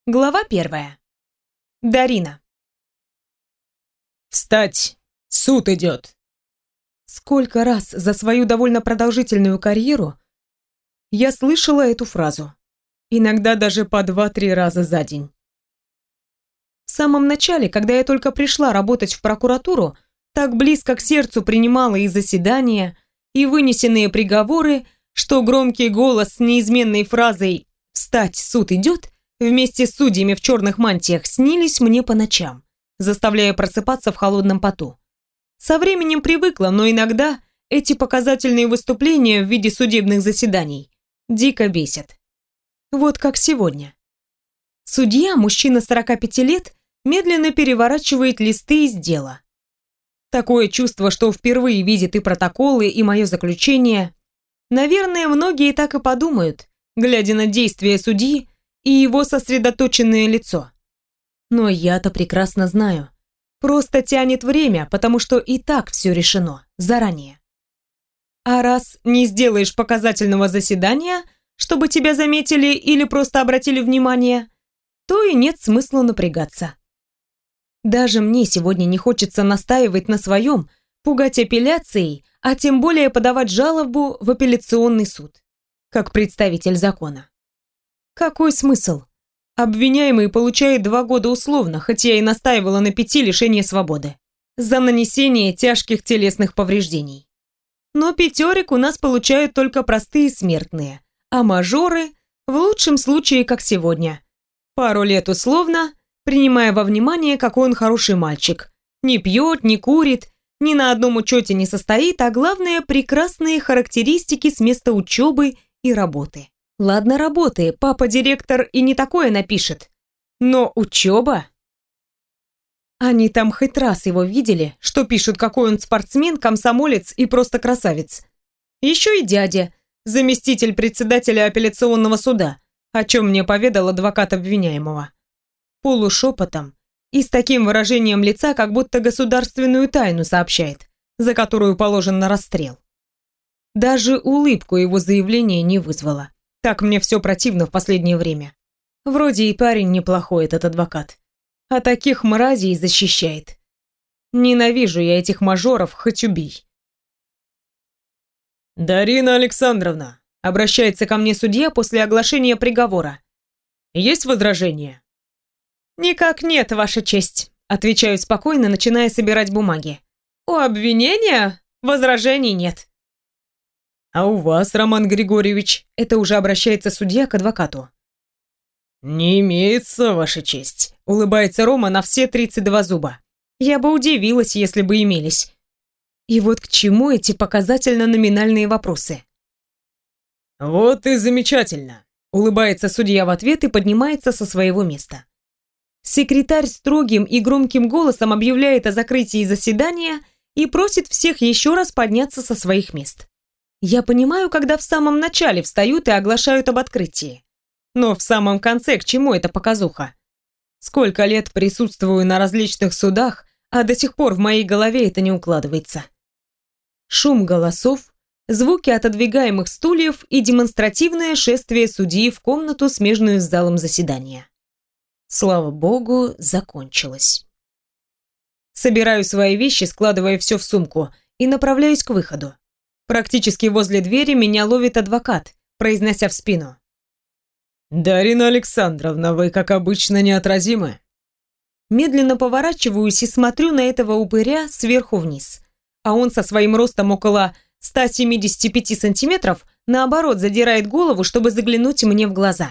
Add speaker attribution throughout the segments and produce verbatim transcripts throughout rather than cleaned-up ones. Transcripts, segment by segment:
Speaker 1: Глава первая. Дарина.
Speaker 2: «Встать! Суд идет!»
Speaker 1: Сколько раз за свою довольно продолжительную карьеру я слышала эту фразу. Иногда даже по два-три раза за день. В самом начале, когда я только пришла работать в прокуратуру, так близко к сердцу принимала и заседания, и вынесенные приговоры, что громкий голос с неизменной фразой «Встать! Суд идет!» вместе с судьями в черных мантиях снились мне по ночам, заставляя просыпаться в холодном поту. Со временем привыкла, но иногда эти показательные выступления в виде судебных заседаний дико бесят. Вот как сегодня. Судья, мужчина сорока пяти лет, медленно переворачивает листы из дела. Такое чувство, что впервые видит и протоколы, и мое заключение. Наверное, многие так и подумают, глядя на действия судьи и его сосредоточенное лицо. Но я-то прекрасно знаю. Просто тянет время, потому что и так все решено, заранее. А раз не сделаешь показательного заседания, чтобы тебя заметили или просто обратили внимание, то и нет смысла напрягаться. Даже мне сегодня не хочется настаивать на своем, пугать апелляцией, а тем более подавать жалобу в апелляционный суд, как представитель закона. Какой смысл? Обвиняемый получает два года условно, хотя я и настаивала на пяти лишения свободы, за нанесение тяжких телесных повреждений. Но пятерик у нас получают только простые смертные, а мажоры, в лучшем случае, как сегодня, пару лет условно, принимая во внимание, какой он хороший мальчик. Не пьет, не курит, ни на одном учете не состоит, а главное, прекрасные характеристики с места учебы и работы. Ладно, работы, папа-директор и не такое напишет. Но учеба? Они там хоть раз его видели, что пишут, какой он спортсмен, комсомолец и просто красавец. Еще и дядя, заместитель председателя апелляционного суда, о чем мне поведал адвокат обвиняемого. Полушепотом и с таким выражением лица, как будто государственную тайну сообщает, за которую положен на расстрел. Даже улыбку его заявление не вызвало. Так мне все противно в последнее время. Вроде и парень неплохой, этот адвокат. А таких мразей защищает. Ненавижу я этих мажоров, хоть убей.
Speaker 2: «Дарина Александровна», — обращается ко мне судья после оглашения приговора. «Есть возражения?»
Speaker 1: «Никак нет, Ваша честь», — отвечаю спокойно, начиная собирать бумаги. «У обвинения возражений нет».
Speaker 2: «А у вас, Роман Григорьевич?»
Speaker 1: Это уже обращается судья к адвокату.
Speaker 2: «Не имеется, Ваша честь»,
Speaker 1: — улыбается Рома на все тридцать два зуба. Я бы удивилась, если бы имелись. И вот к чему эти показательно-номинальные вопросы?
Speaker 2: «Вот и замечательно»,
Speaker 1: — улыбается судья в ответ и поднимается со своего места. Секретарь строгим и громким голосом объявляет о закрытии заседания и просит всех еще раз подняться со своих мест. Я понимаю, когда в самом начале встают и оглашают об открытии. Но в самом конце к чему эта показуха? Сколько лет присутствую на различных судах, а до сих пор в моей голове это не укладывается. Шум голосов, звуки отодвигаемых стульев и демонстративное шествие судьи в комнату, смежную с залом заседания. Слава богу, закончилось. Собираю свои вещи, складывая все в сумку, и направляюсь к выходу. Практически возле двери меня ловит адвокат, произнося в спину:
Speaker 2: «Дарина Александровна, вы, как обычно, неотразимы».
Speaker 1: Медленно поворачиваюсь и смотрю на этого упыря сверху вниз. А он со своим ростом около ста семидесяти пяти сантиметров, наоборот, задирает голову, чтобы заглянуть мне в глаза.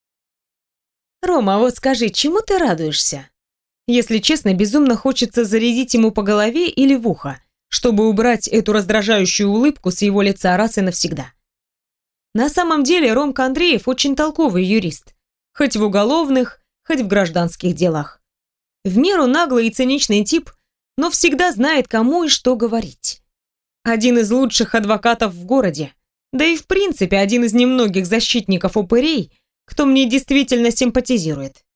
Speaker 1: «Рома, вот скажи, чему ты радуешься?» Если честно, безумно хочется зарядить ему по голове или в ухо, чтобы убрать эту раздражающую улыбку с его лица раз и навсегда. На самом деле Ромка Андреев очень толковый юрист, хоть в уголовных, хоть в гражданских делах. В меру наглый и циничный тип, но всегда знает, кому и что говорить. Один из лучших адвокатов в городе, да и в принципе один из немногих защитников упырей, кто мне действительно симпатизирует.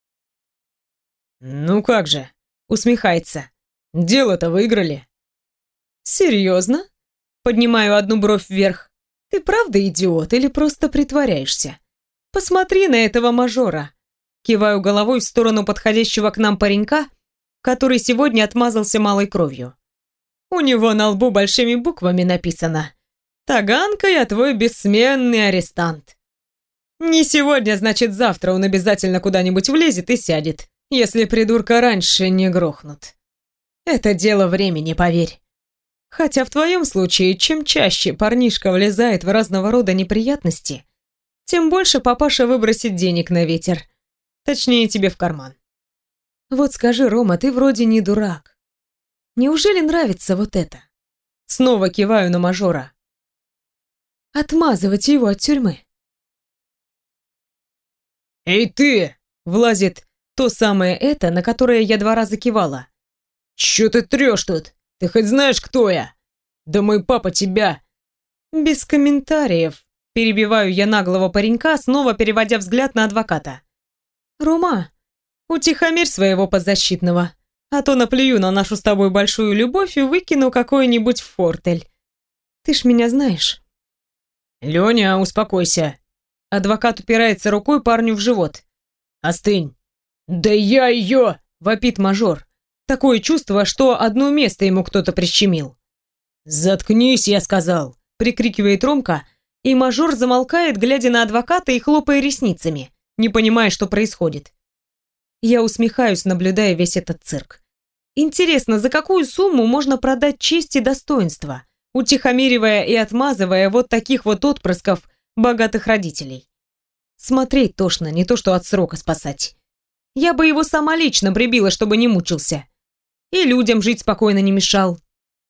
Speaker 2: «Ну как же?»
Speaker 1: — усмехается.
Speaker 2: «Дело-то выиграли».
Speaker 1: «Серьезно?» — поднимаю одну бровь вверх. «Ты правда идиот или просто притворяешься? Посмотри на этого мажора. Киваю головой в сторону подходящего к нам паренька, который сегодня отмазался малой кровью. У него на лбу большими буквами написано: «Таганка, я твой бессменный арестант». Не сегодня, значит, завтра он обязательно куда-нибудь влезет и сядет, если придурка раньше не грохнут. Это дело времени, поверь. Хотя в твоем случае, чем чаще парнишка влезает в разного рода неприятности, тем больше папаша выбросит денег на ветер. Точнее, тебе в карман. Вот скажи, Рома, ты вроде не дурак. Неужели нравится вот это? Снова киваю на мажора. Отмазывать его от тюрьмы.
Speaker 2: «Эй ты!» — влазит
Speaker 1: то самое это, на которое я два раза кивала.
Speaker 2: «Чё ты трёшь тут? Ты хоть знаешь, кто я? Да мой папа тебя...»
Speaker 1: Без комментариев. Перебиваю я наглого паренька, снова переводя взгляд на адвоката. «Рома, утихомирь своего подзащитного, а то наплюю на нашу с тобой большую любовь и выкину какой-нибудь фортель. Ты ж меня знаешь».
Speaker 2: «Лёня, успокойся».
Speaker 1: Адвокат упирается рукой парню в живот.
Speaker 2: «Остынь». «Да я её!» — вопит мажор.
Speaker 1: Такое чувство, что одно место ему кто-то прищемил.
Speaker 2: «Заткнись, я сказал!»
Speaker 1: — прикрикивает Ромка, и мажор замолкает, глядя на адвоката и хлопая ресницами, не понимая, что происходит. Я усмехаюсь, наблюдая весь этот цирк. Интересно, за какую сумму можно продать честь и достоинство, утихомиривая и отмазывая вот таких вот отпрысков богатых родителей? Смотреть тошно, не то что от срока спасать. Я бы его сама лично прибила, чтобы не мучился. И людям жить спокойно не мешал.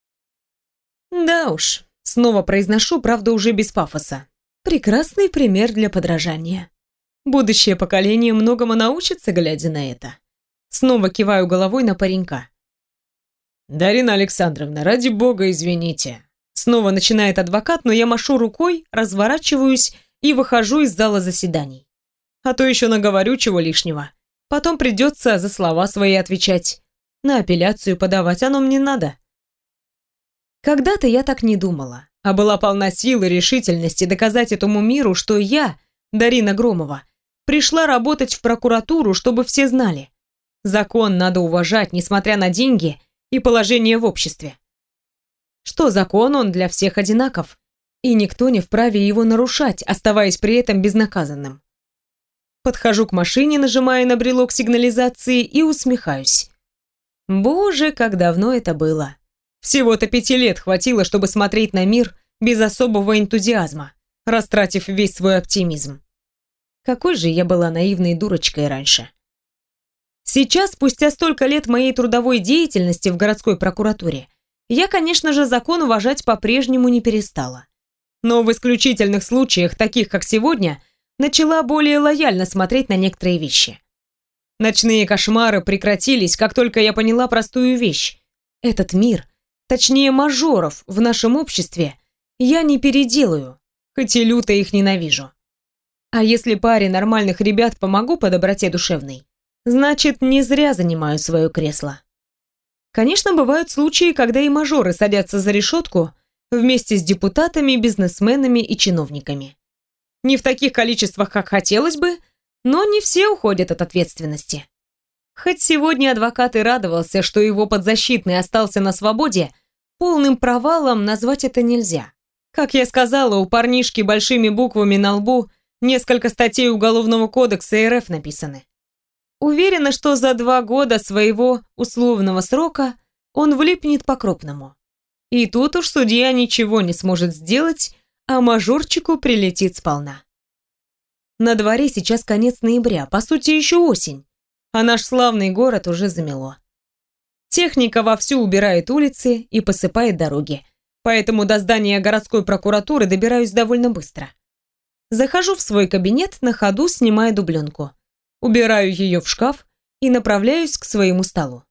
Speaker 1: Да уж, снова произношу, правда уже без пафоса. Прекрасный пример для подражания. Будущее поколение многому научится, глядя на это. Снова киваю головой на паренька.
Speaker 2: «Дарина Александровна, ради бога, извините».
Speaker 1: Снова начинает адвокат, но я машу рукой, разворачиваюсь и выхожу из зала заседаний. А то еще наговорю чего лишнего. Потом придется за слова свои отвечать. На апелляцию подавать оно мне надо. Когда-то я так не думала, а была полна сил и решительности доказать этому миру, что я, Дарина Громова, пришла работать в прокуратуру, чтобы все знали. Закон надо уважать, несмотря на деньги и положение в обществе. Что закон, он для всех одинаков, и никто не вправе его нарушать, оставаясь при этом безнаказанным. Подхожу к машине, нажимая на брелок сигнализации и усмехаюсь. Боже, как давно это было. Всего-то пяти лет хватило, чтобы смотреть на мир без особого энтузиазма, растратив весь свой оптимизм. Какой же я была наивной дурочкой раньше. Сейчас, спустя столько лет моей трудовой деятельности в городской прокуратуре, я, конечно же, закон уважать по-прежнему не перестала. Но в исключительных случаях, таких как сегодня, начала более лояльно смотреть на некоторые вещи. Ночные кошмары прекратились, как только я поняла простую вещь. Этот мир, точнее мажоров в нашем обществе, я не переделаю, хоть и люто их ненавижу. А если паре нормальных ребят помогу по доброте душевной, значит, не зря занимаю свое кресло. Конечно, бывают случаи, когда и мажоры садятся за решетку вместе с депутатами, бизнесменами и чиновниками. Не в таких количествах, как хотелось бы, но не все уходят от ответственности. Хоть сегодня адвокат и радовался, что его подзащитный остался на свободе, полным провалом назвать это нельзя. Как я сказала, у парнишки большими буквами на лбу несколько статей Уголовного кодекса эр эф написаны. Уверена, что за два года своего условного срока он влипнет по-крупному. И тут уж судья ничего не сможет сделать, а мажорчику прилетит сполна. На дворе сейчас конец ноября, по сути еще осень, а наш славный город уже замело. Техника вовсю убирает улицы и посыпает дороги, поэтому до здания городской прокуратуры добираюсь довольно быстро. Захожу в свой кабинет, на ходу снимая дубленку, убираю ее в шкаф и направляюсь к своему столу.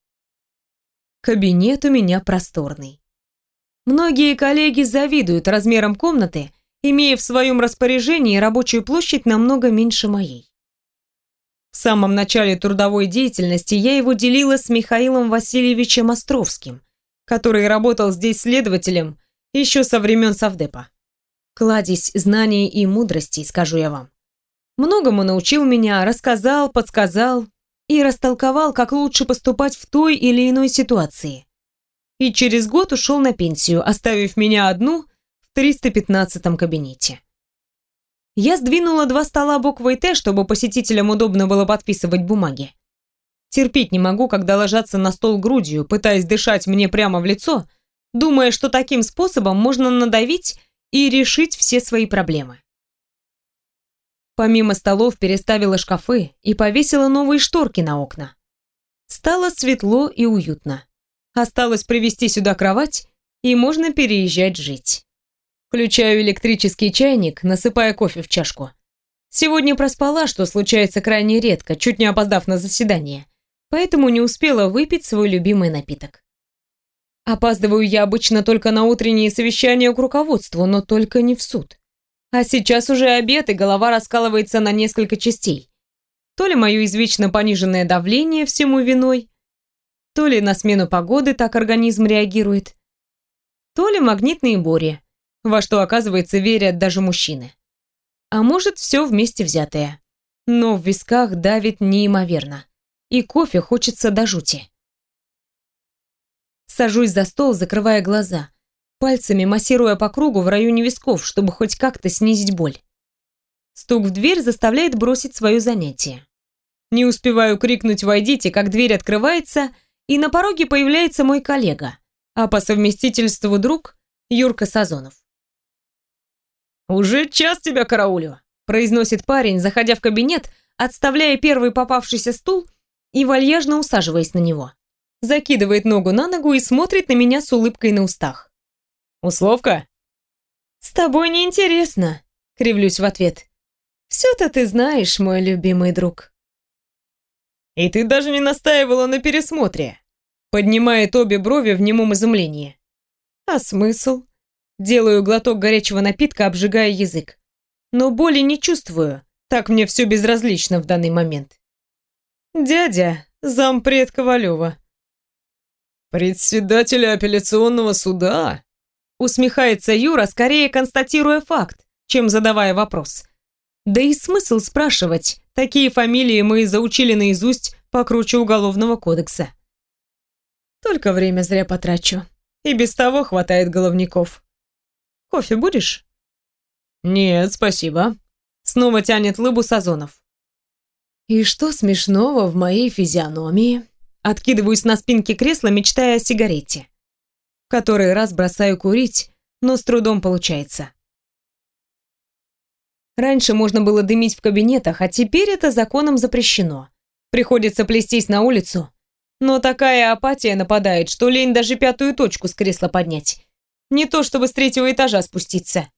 Speaker 1: Кабинет у меня просторный. Многие коллеги завидуют размерам комнаты, имея в своем распоряжении рабочую площадь намного меньше моей. В самом начале трудовой деятельности я его делила с Михаилом Васильевичем Островским, который работал здесь следователем еще со времен совдепа. Кладезь знаний и мудрости, скажу я вам. Многому научил меня, рассказал, подсказал и растолковал, как лучше поступать в той или иной ситуации. И через год ушел на пенсию, оставив меня одну в триста пятнадцатом кабинете. Я сдвинула два стола буквой «Т», чтобы посетителям удобно было подписывать бумаги. Терпеть не могу, когда ложатся на стол грудью, пытаясь дышать мне прямо в лицо, думая, что таким способом можно надавить и решить все свои проблемы. Помимо столов переставила шкафы и повесила новые шторки на окна. Стало светло и уютно. Осталось привезти сюда кровать, и можно переезжать жить. Включаю электрический чайник, насыпая кофе в чашку. Сегодня проспала, что случается крайне редко, чуть не опоздав на заседание, поэтому не успела выпить свой любимый напиток. Опаздываю я обычно только на утренние совещания к руководству, но только не в суд. А сейчас уже обед, и голова раскалывается на несколько частей. То ли мое извечно пониженное давление всему виной, то ли на смену погоды так организм реагирует, то ли магнитные бури, во что, оказывается, верят даже мужчины. А может, все вместе взятое. Но в висках давит неимоверно, и кофе хочется до жути. Сажусь за стол, закрывая глаза, пальцами массируя по кругу в районе висков, чтобы хоть как-то снизить боль. Стук в дверь заставляет бросить свое занятие. Не успеваю крикнуть «Войдите», как дверь открывается, и на пороге появляется мой коллега, а по совместительству друг Юрка Сазонов. «Уже час тебя караулю», — произносит парень, заходя в кабинет, отставляя первый попавшийся стул и вальяжно усаживаясь на него. Закидывает ногу на ногу и смотрит на меня с улыбкой на устах. «Условка?» «С тобой неинтересно», — кривлюсь в ответ. «Все-то ты знаешь, мой любимый друг». «И ты даже не настаивала на пересмотре», — поднимает обе брови в немом изумлении. «А смысл?» Делаю глоток горячего напитка, обжигая язык. Но боли не чувствую, так мне все безразлично в данный момент. «Дядя, зампред Ковалева». «Председателя апелляционного суда?» Усмехается Юра, скорее констатируя факт, чем задавая вопрос. Да и смысл спрашивать, такие фамилии мы заучили наизусть покруче Уголовного кодекса. Только время зря потрачу, и без того хватает головников. Кофе будешь? Нет, спасибо. Снова тянет лыбу Сазонов. И что смешного в моей физиономии? Откидываюсь на спинке кресла, мечтая о сигарете. В который раз бросаю курить, но с трудом получается. Раньше можно было дымить в кабинетах, а теперь это законом запрещено. Приходится плестись на улицу. Но такая апатия нападает, что лень даже пятую точку с кресла поднять. Не то чтобы с третьего этажа спуститься.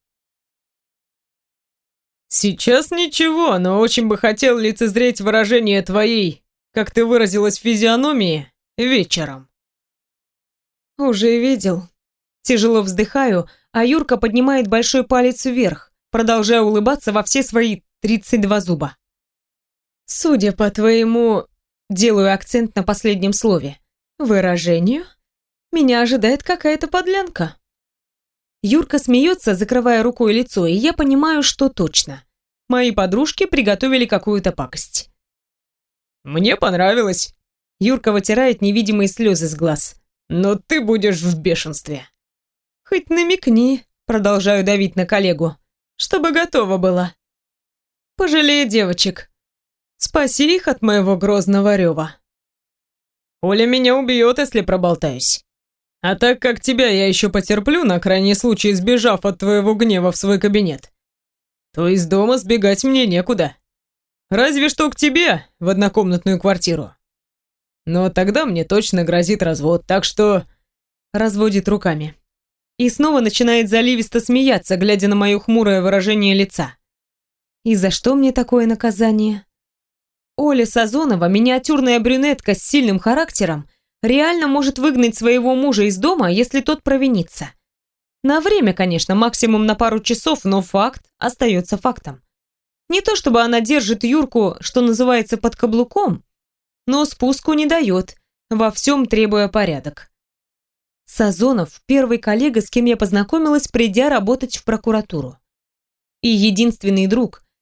Speaker 1: Сейчас ничего, но очень бы хотел лицезреть выражение твоей, как ты выразилась, физиономии, вечером. Уже видел. Тяжело вздыхаю, а Юрка поднимает большой палец вверх, продолжая улыбаться во все свои тридцать два зуба. Судя по твоему, делаю акцент на последнем слове, выражению, меня ожидает какая-то подлянка. Юрка смеется, закрывая рукой лицо, и я понимаю, что точно. Мои подружки приготовили какую-то пакость. Мне понравилось. Юрка вытирает невидимые слезы с глаз. Но ты будешь в бешенстве. Хоть намекни, продолжаю давить на коллегу, чтобы готова была. Пожалей девочек. Спаси их от моего грозного рева. Оля меня убьет, если проболтаюсь. А так как тебя я еще потерплю, на крайний случай сбежав от твоего гнева в свой кабинет, то из дома сбегать мне некуда. Разве что к тебе в однокомнатную квартиру. Но тогда мне точно грозит развод, так что... Разводит руками. И снова начинает заливисто смеяться, глядя на мое хмурое выражение лица. И за что мне такое наказание? Оля Сазонова, миниатюрная брюнетка с сильным характером, реально может выгнать своего мужа из дома, если тот провинится. На время, конечно, максимум на пару часов, но факт остается фактом. Не то чтобы она держит Юрку, что называется, под каблуком, но спуску не дает, во всем требуя порядок. Сазонов – первый коллега, с кем я познакомилась, придя работать в прокуратуру. И единственный друг,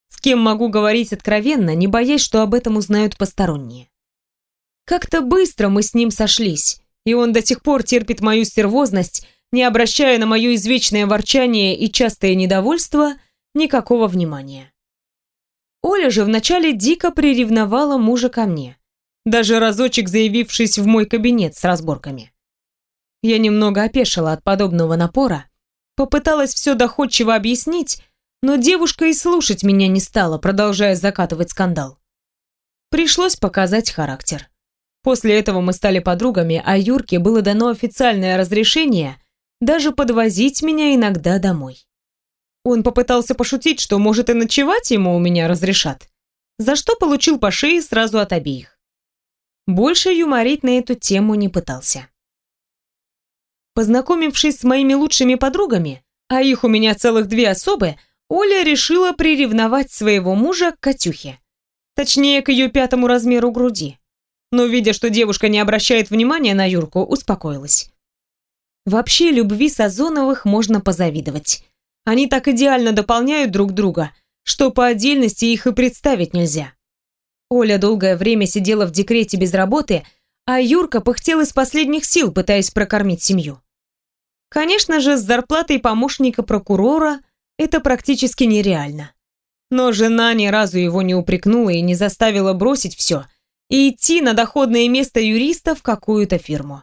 Speaker 1: с кем могу говорить откровенно, не боясь, что об этом узнают посторонние. Как-то быстро мы с ним сошлись, и он до сих пор терпит мою стервозность, не обращая на мое извечное ворчание и частое недовольство никакого внимания. Оля же вначале дико приревновала мужа ко мне, даже разочек заявившись в мой кабинет с разборками. Я немного опешила от подобного напора, попыталась все доходчиво объяснить, но девушка и слушать меня не стала, продолжая закатывать скандал. Пришлось показать характер. После этого мы стали подругами, а Юрке было дано официальное разрешение даже подвозить меня иногда домой. Он попытался пошутить, что, может, и ночевать ему у меня разрешат, за что получил по шее сразу от обеих. Больше юморить на эту тему не пытался. Познакомившись с моими лучшими подругами, а их у меня целых две особы, Оля решила приревновать своего мужа к Катюхе. Точнее, к ее пятому размеру груди. Но, видя, что девушка не обращает внимания на Юрку, успокоилась. Вообще, любви Сазоновых можно позавидовать. Они так идеально дополняют друг друга, что по отдельности их и представить нельзя. Оля долгое время сидела в декрете без работы, а Юрка пыхтел из последних сил, пытаясь прокормить семью. Конечно же, с зарплатой помощника прокурора это практически нереально. Но жена ни разу его не упрекнула и не заставила бросить все и идти на доходное место юриста в какую-то фирму.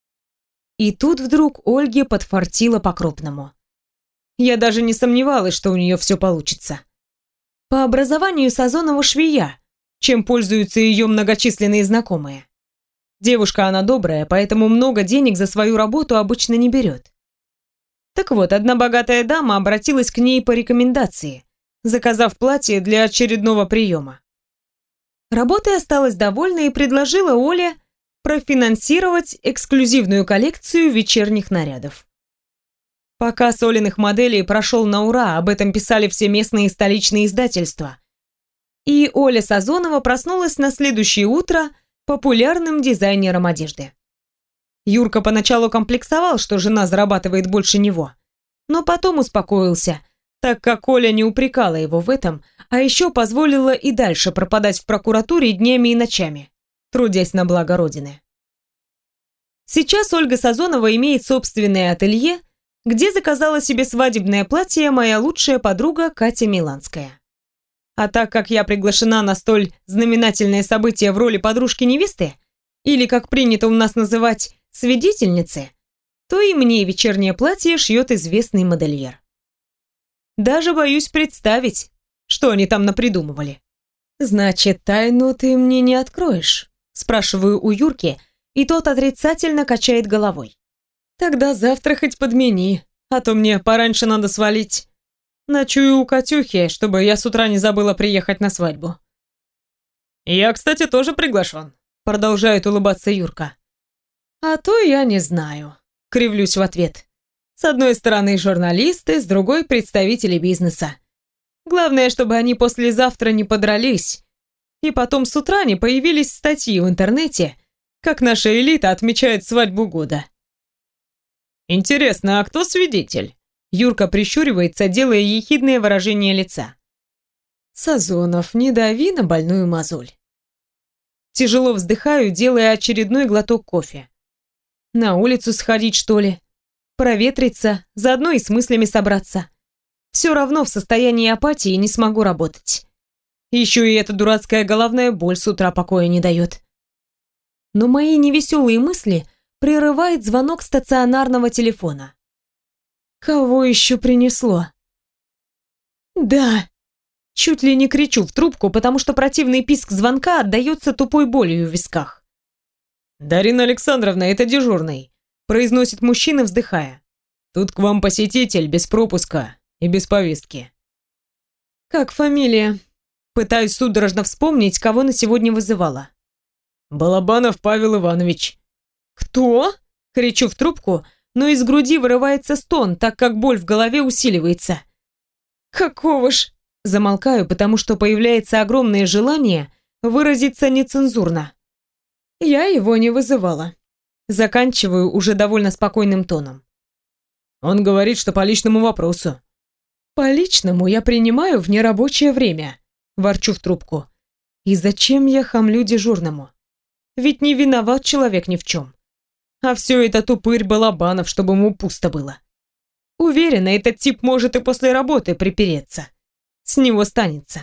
Speaker 1: И тут вдруг Ольге подфартило по-крупному. Я даже не сомневалась, что у нее все получится. По образованию Сазонова швея, чем пользуются ее многочисленные знакомые. Девушка она добрая, поэтому много денег за свою работу обычно не берет. Так вот, одна богатая дама обратилась к ней по рекомендации, заказав платье для очередного приема. Работой осталась довольна и предложила Оле профинансировать эксклюзивную коллекцию вечерних нарядов. Показ Олиных моделей прошел на ура, об этом писали все местные и столичные издательства. И Оля Сазонова проснулась на следующее утро популярным дизайнером одежды. Юрка поначалу комплексовал, что жена зарабатывает больше него, но потом успокоился, так как Оля не упрекала его в этом, а еще позволила и дальше пропадать в прокуратуре днями и ночами, трудясь на благо Родины. Сейчас Ольга Сазонова имеет собственное ателье, где заказала себе свадебное платье моя лучшая подруга Катя Миланская. А так как я приглашена на столь знаменательное событие в роли подружки-невесты, или, как принято у нас называть, свидетельницы, то и мне вечернее платье шьет известный модельер. Даже боюсь представить, что они там напридумывали. «Значит, тайну ты мне не откроешь?» Спрашиваю у Юрки, и тот отрицательно качает головой. «Тогда завтра хоть подмени, а то мне пораньше надо свалить. Ночую у Катюхи, чтобы я с утра не забыла приехать на свадьбу». «Я, кстати, тоже приглашен», — продолжает улыбаться Юрка. «А то я не знаю», — кривлюсь в ответ. «С одной стороны журналисты, с другой представители бизнеса. Главное, чтобы они послезавтра не подрались, и потом с утра не появились статьи в интернете, как наша элита отмечает свадьбу года». «Интересно, а кто свидетель?» Юрка прищуривается, делая ехидное выражение лица. «Сазонов, не дави на больную мозоль». Тяжело вздыхаю, делая очередной глоток кофе. На улицу сходить, что ли? Проветриться, заодно и с мыслями собраться. Все равно в состоянии апатии не смогу работать. Еще и эта дурацкая головная боль с утра покоя не дает. Но мои невеселые мысли прерывает звонок стационарного телефона. Кого еще принесло? Да. Чуть ли не кричу в трубку, потому что противный писк звонка отдается тупой болью в висках. «Дарина Александровна, это дежурный», — произносит мужчина, вздыхая. «Тут к вам посетитель без пропуска и без повестки». «Как фамилия?» Пытаюсь судорожно вспомнить, кого на сегодня вызывала. «Балабанов Павел Иванович». «Кто?» — кричу в трубку, но из груди вырывается стон, так как боль в голове усиливается. «Какого ж?» Замолкаю, потому что появляется огромное желание выразиться нецензурно. Я его не вызывала. Заканчиваю уже довольно спокойным тоном. Он говорит, что по личному вопросу. По личному я принимаю в нерабочее время, ворчу в трубку. И зачем я хамлю дежурному? Ведь не виноват человек ни в чем. А все это тупырь Балабанов, чтобы ему пусто было. Уверена, этот тип может и после работы припереться. С него станется.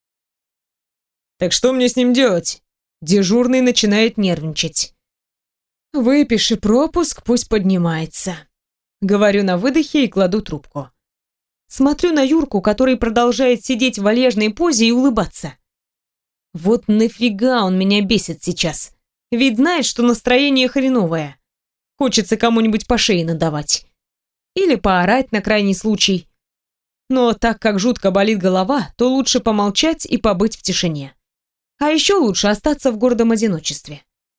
Speaker 2: Так что мне с ним делать? Дежурный начинает нервничать.
Speaker 1: Выпиши пропуск, пусть поднимается. Говорю на выдохе и кладу трубку. Смотрю на Юрку, который продолжает сидеть в вальяжной позе и улыбаться. Вот нафига он меня бесит сейчас? Ведь знает, что настроение хреновое. Хочется кому-нибудь по шее надавать. Или поорать на крайний случай. Но так как жутко болит голова, то лучше помолчать и побыть в тишине. А еще лучше остаться в гордом одиночестве.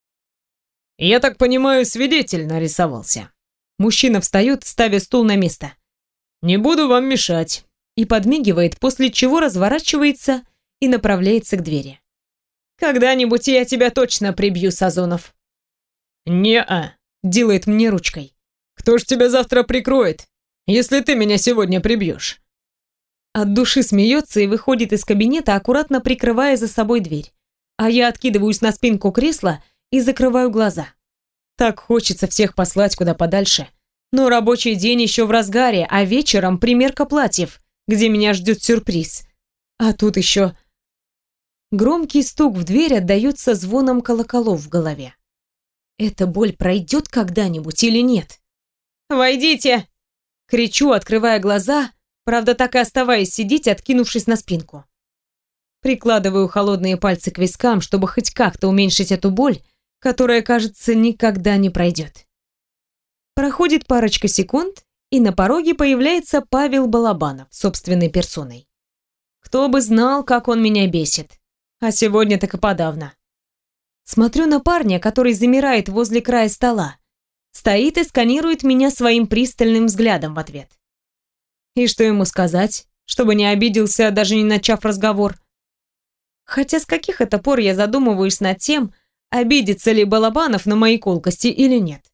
Speaker 2: Я так понимаю, свидетель нарисовался.
Speaker 1: Мужчина встает, ставя стул на место.
Speaker 2: Не буду вам мешать.
Speaker 1: И подмигивает, после чего разворачивается и направляется к двери. Когда-нибудь я тебя точно прибью, Сазонов.
Speaker 2: Не-а,
Speaker 1: делает мне ручкой.
Speaker 2: Кто ж тебя завтра прикроет, если ты меня сегодня прибьешь?
Speaker 1: От души смеется и выходит из кабинета, аккуратно прикрывая за собой дверь. А я откидываюсь на спинку кресла и закрываю глаза. Так хочется всех послать куда подальше. Но рабочий день еще в разгаре, а вечером примерка платьев, где меня ждет сюрприз. А тут еще... Громкий стук в дверь отдается звоном колоколов в голове. Эта боль пройдет когда-нибудь или нет? «Войдите!» Кричу, открывая глаза, правда так и оставаясь сидеть, откинувшись на спинку. Прикладываю холодные пальцы к вискам, чтобы хоть как-то уменьшить эту боль, которая, кажется, никогда не пройдет. Проходит парочка секунд, и на пороге появляется Павел Балабанов собственной персоной. Кто бы знал, как он меня бесит. А сегодня так и подавно. Смотрю на парня, который замирает возле края стола. Стоит и сканирует меня своим пристальным взглядом в ответ. И что ему сказать, чтобы не обиделся, даже не начав разговор? Хотя с каких это пор я задумываюсь над тем, обидится ли Балабанов на мои колкости или нет.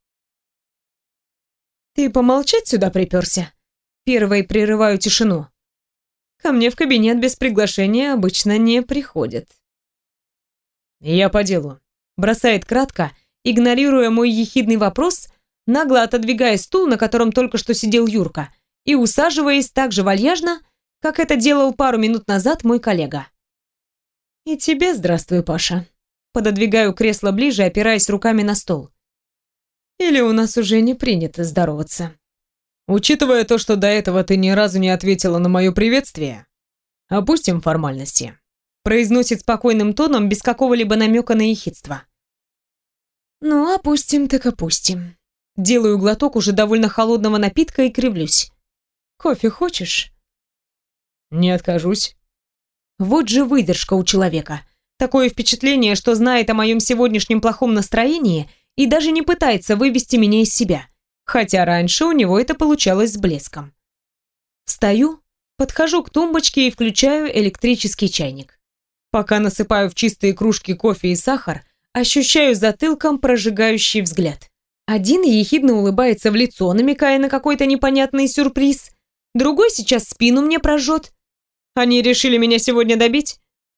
Speaker 1: «Ты помолчать сюда приперся?» Первой прерываю тишину. Ко мне в кабинет без приглашения обычно не приходят.
Speaker 2: «Я по делу»,
Speaker 1: — бросает кратко, игнорируя мой ехидный вопрос, нагло отодвигая стул, на котором только что сидел Юрка, и усаживаясь так же вальяжно, как это делал пару минут назад мой коллега. «И тебе здравствуй, Паша». Пододвигаю кресло ближе, опираясь руками на стол. «Или у нас уже не принято здороваться?»
Speaker 2: «Учитывая то, что до этого ты ни разу не ответила на мое приветствие, опустим формальности»,
Speaker 1: произносит спокойным тоном, без какого-либо намека на ехидство. «Ну, опустим так опустим». Делаю глоток уже довольно холодного напитка и кривлюсь. «Кофе хочешь?»
Speaker 2: «Не откажусь».
Speaker 1: Вот же выдержка у человека. Такое впечатление, что знает о моем сегодняшнем плохом настроении и даже не пытается вывести меня из себя. Хотя раньше у него это получалось с блеском. Встаю, подхожу к тумбочке и включаю электрический чайник. Пока насыпаю в чистые кружки кофе и сахар, ощущаю затылком прожигающий взгляд. Один ехидно улыбается в лицо, намекая на какой-то непонятный сюрприз. Другой сейчас спину мне прожжет. Они решили меня сегодня добить?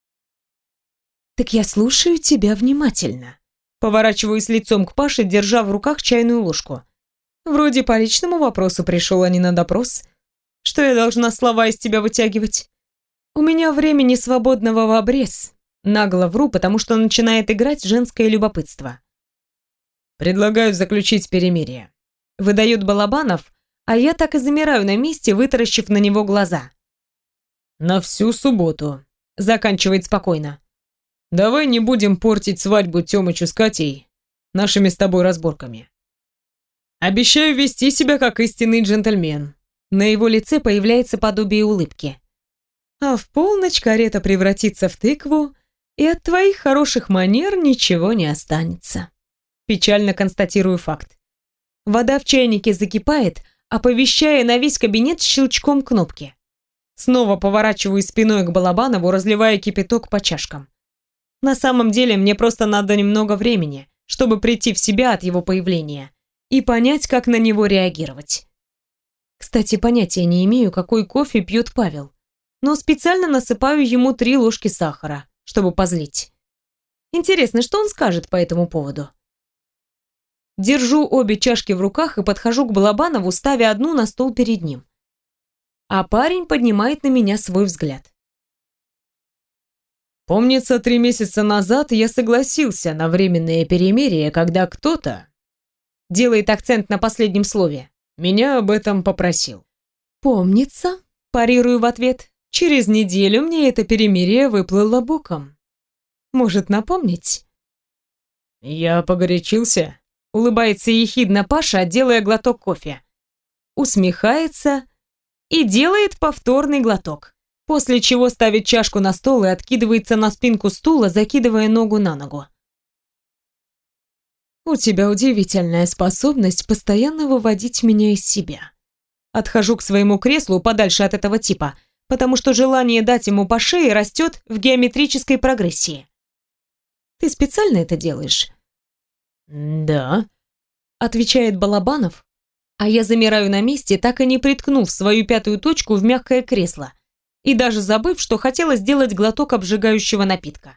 Speaker 1: Так я слушаю тебя внимательно. Поворачиваюсь лицом к Паше, держа в руках чайную ложку. Вроде по личному вопросу пришел, а не на допрос. Что я должна слова из тебя вытягивать? У меня времени свободного в обрез. Нагло вру, потому что начинает играть женское любопытство.
Speaker 2: «Предлагаю заключить перемирие»,
Speaker 1: — выдает Балабанов, а я так и замираю на месте, вытаращив на него глаза.
Speaker 2: «На всю субботу»,
Speaker 1: — заканчивает спокойно.
Speaker 2: «Давай не будем портить свадьбу Тёмычу с Катей нашими с тобой разборками. Обещаю вести себя как истинный джентльмен».
Speaker 1: На его лице появляется подобие улыбки. «А в полночь карета превратится в тыкву, и от твоих хороших манер ничего не останется». Печально констатирую факт. Вода в чайнике закипает, оповещая на весь кабинет щелчком кнопки. Снова поворачиваюсь спиной к Балабанову, разливая кипяток по чашкам. На самом деле мне просто надо немного времени, чтобы прийти в себя от его появления и понять, как на него реагировать. Кстати, понятия не имею, какой кофе пьет Павел, но специально насыпаю ему три ложки сахара, чтобы позлить. Интересно, что он скажет по этому поводу? Держу обе чашки в руках и подхожу к Балабанову, ставя одну на стол перед ним. А парень поднимает на меня свой взгляд.
Speaker 2: Помнится, три месяца назад я согласился на временное перемирие, когда кто-то, делает акцент на последнем слове, меня об этом попросил.
Speaker 1: Помнится, парирую в ответ. Через неделю мне это перемирие выплыло боком. Может, напомнить?
Speaker 2: Я погорячился.
Speaker 1: Улыбается ехидно Паша, делая глоток кофе. Усмехается и делает повторный глоток, после чего ставит чашку на стол и откидывается на спинку стула, закидывая ногу на ногу. У тебя удивительная способность постоянно выводить меня из себя. Отхожу к своему креслу подальше от этого типа, потому что желание дать ему по шее растет в геометрической прогрессии. Ты специально это делаешь?
Speaker 2: Да,
Speaker 1: отвечает Балабанов, а я замираю на месте, так и не приткнув свою пятую точку в мягкое кресло и даже забыв, что хотела сделать глоток обжигающего напитка.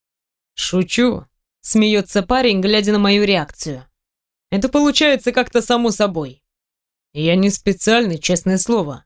Speaker 2: Шучу.
Speaker 1: Смеется парень, глядя на мою реакцию.
Speaker 2: Это получается как-то само собой. Я не специальный, честное слово.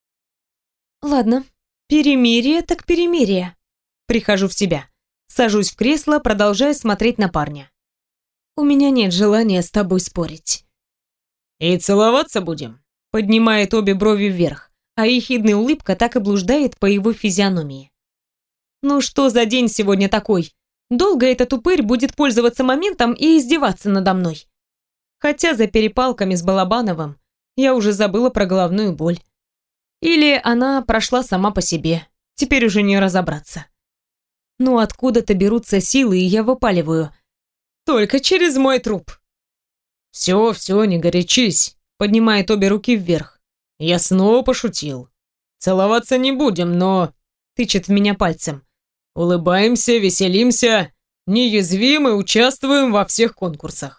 Speaker 1: Ладно, перемирие так перемирие. Прихожу в себя. Сажусь в кресло, продолжая смотреть на парня. У меня нет желания с тобой спорить.
Speaker 2: И целоваться будем?
Speaker 1: Поднимает обе брови вверх, а ехидная улыбка так и блуждает по его физиономии. Ну что за день сегодня такой? Долго этот упырь будет пользоваться моментом и издеваться надо мной. Хотя за перепалками с Балабановым я уже забыла про головную боль. Или она прошла сама по себе, теперь уже не разобраться. Ну откуда-то берутся силы, и я выпаливаю. Только через мой труп.
Speaker 2: Все, все, не горячись.
Speaker 1: Поднимает обе руки вверх.
Speaker 2: Я снова пошутил. Целоваться не будем, но...
Speaker 1: Тычет в меня пальцем.
Speaker 2: Улыбаемся, веселимся, неязвимы, участвуем во всех конкурсах.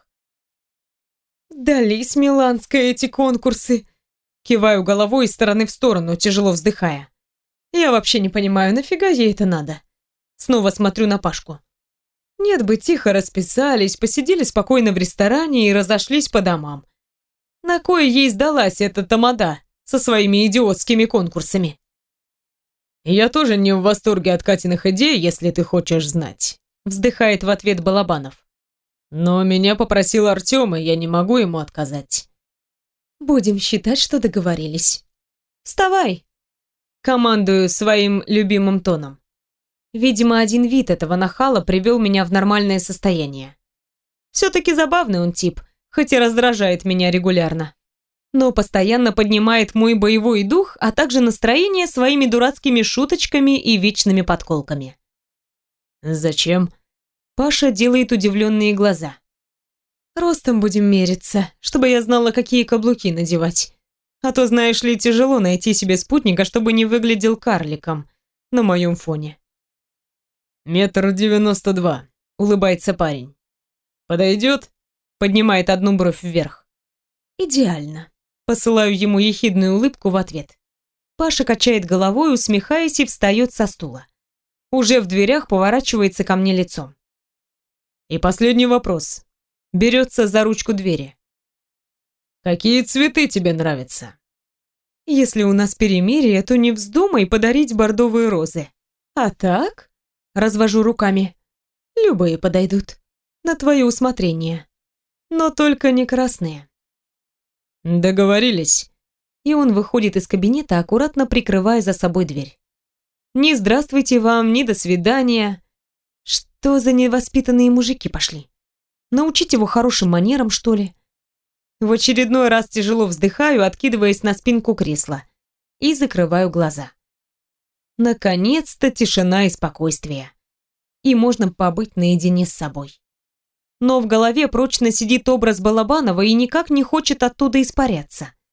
Speaker 1: Дались миланские эти конкурсы. Киваю головой из стороны в сторону, тяжело вздыхая. Я вообще не понимаю, нафига ей это надо? Снова смотрю на Пашку. Нет бы тихо расписались, посидели спокойно в ресторане и разошлись по домам. На кое ей сдалась эта тамада со своими идиотскими конкурсами?
Speaker 2: Я тоже не в восторге от Катиных идей, если ты хочешь знать.
Speaker 1: Вздыхает в ответ Балабанов.
Speaker 2: Но меня попросил Артем, и я не могу ему отказать.
Speaker 1: Будем считать, что договорились. Вставай! Командую своим любимым тоном. Видимо, один вид этого нахала привел меня в нормальное состояние. Все-таки забавный он тип, хоть и раздражает меня регулярно. Но постоянно поднимает мой боевой дух, а также настроение своими дурацкими шуточками и вечными подколками.
Speaker 2: Зачем?
Speaker 1: Паша делает удивленные глаза. Ростом будем мериться, чтобы я знала, какие каблуки надевать. А то, знаешь ли, тяжело найти себе спутника, чтобы не выглядел карликом на моем фоне.
Speaker 2: Метр девяносто два,
Speaker 1: улыбается парень.
Speaker 2: Подойдет?
Speaker 1: Поднимает одну бровь вверх. Идеально. Посылаю ему ехидную улыбку в ответ. Паша качает головой, усмехаясь, и встает со стула. Уже в дверях поворачивается ко мне лицом.
Speaker 2: И последний вопрос.
Speaker 1: Берется за ручку двери.
Speaker 2: Какие цветы тебе нравятся?
Speaker 1: Если у нас перемирие, то не вздумай подарить бордовые розы. А так? Развожу руками. Любые подойдут. На твое усмотрение. Но только не красные.
Speaker 2: Договорились.
Speaker 1: И он выходит из кабинета, аккуратно прикрывая за собой дверь. Ни здравствуйте вам, ни до свидания. Что за невоспитанные мужики пошли? Научить его хорошим манерам, что ли? В очередной раз тяжело вздыхаю, откидываясь на спинку кресла. И закрываю глаза. Наконец-то тишина и спокойствие. И можно побыть наедине с собой. Но в голове прочно сидит образ Балабанова и никак не хочет оттуда испаряться.